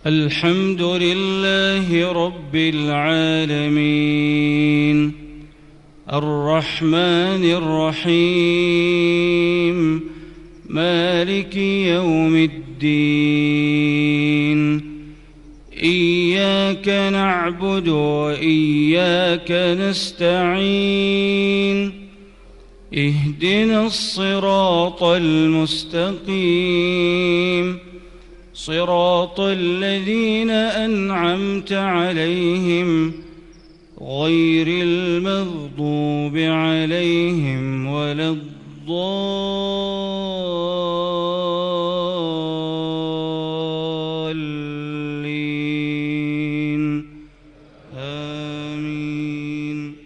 الحمد لله رب العالمين الرحمن الرحيم مالك يوم الدين إياك نعبد وإياك نستعين اهدنا الصراط المستقيم صراط الذين أنعمت عليهم غير المغضوب عليهم ولا الضالين آمين.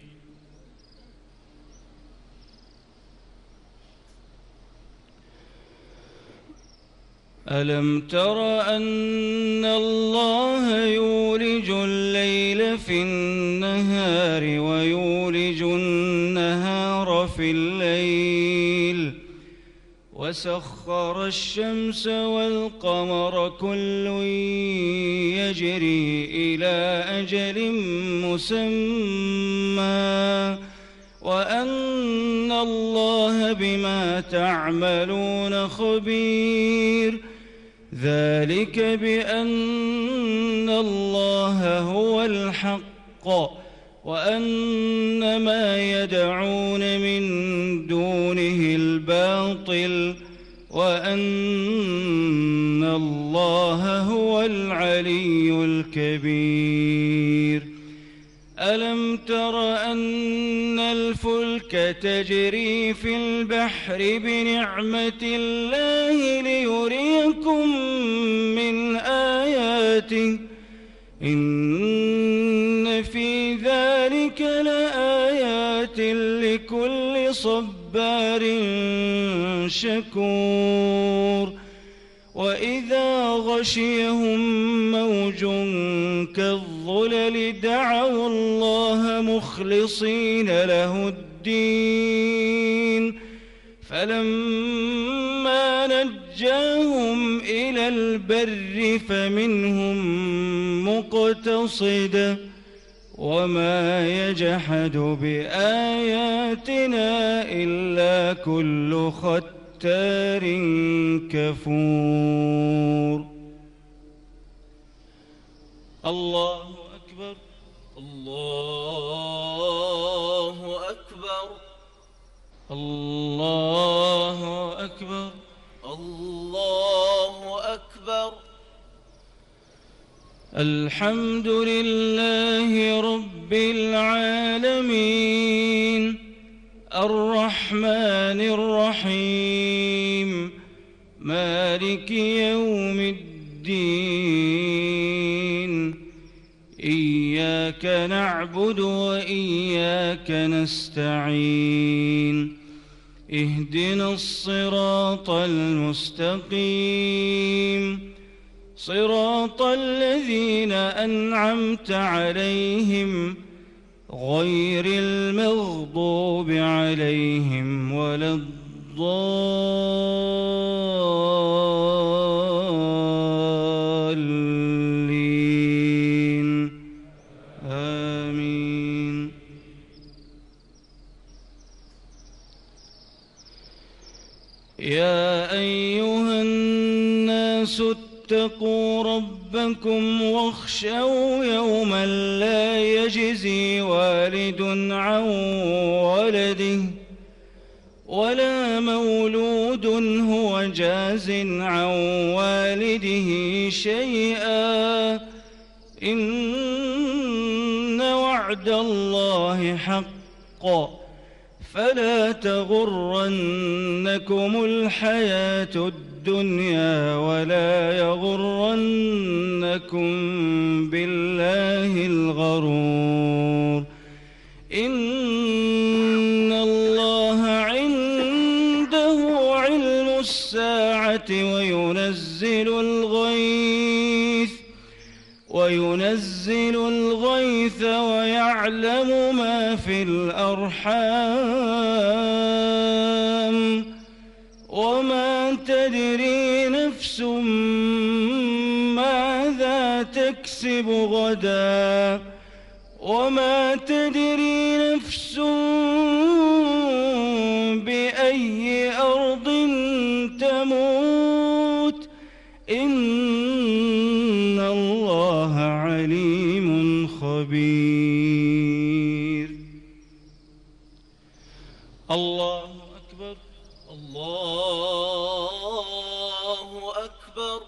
ألم تر أن الله يولج الليل في النهار ويولج النهار في الليل وسخر الشمس والقمر كل يجري إلى أجل مسمى وأن الله بما تعملون خبير. ذلك بأن الله هو الحق وأن ما يدعون من دونه الباطل وأن الله هو العلي الكبير. ألم تر أن الفلك تجري في البحر بنعمة الله ليريكم من آياته إن في ذلك لآيات لكل صبار شكور. وإذا غشيهم موج كالظلل دعوا الله مخلصين له الدين فلما نجاهم إلى البر فمنهم مقتصد وما يجحد بآياتنا إلا كل ختار كفور. الله أكبر الله أكبر الله أكبر الله أكبر. الحمد لله رب العالمين الرحمن الرحيم مالك يوم الدين إياك نعبد وإياك نستعين اهدنا الصراط المستقيم صراط الذين أنعمت عليهم غير المغضوب عليهم ولا الضالين آمين. يا أيها الناس اتقوا ربكم واخشوا يوما لا يجزي والد عن ولده ولا مولود هو جاز عن والده شيئا إن وعد الله حق فلا تغرنكم الحياة الدنيا ولا يغرنكم بالله الغرور. إن الله عنده علم الساعة وينزل الغيث ويعلم ما في الأرحام وما تدري نفس ما ماذا تكسب غدا وما تدري نفس بأي أرض تموت إن الله عليم خبير. الله أكبر. الله أكبر.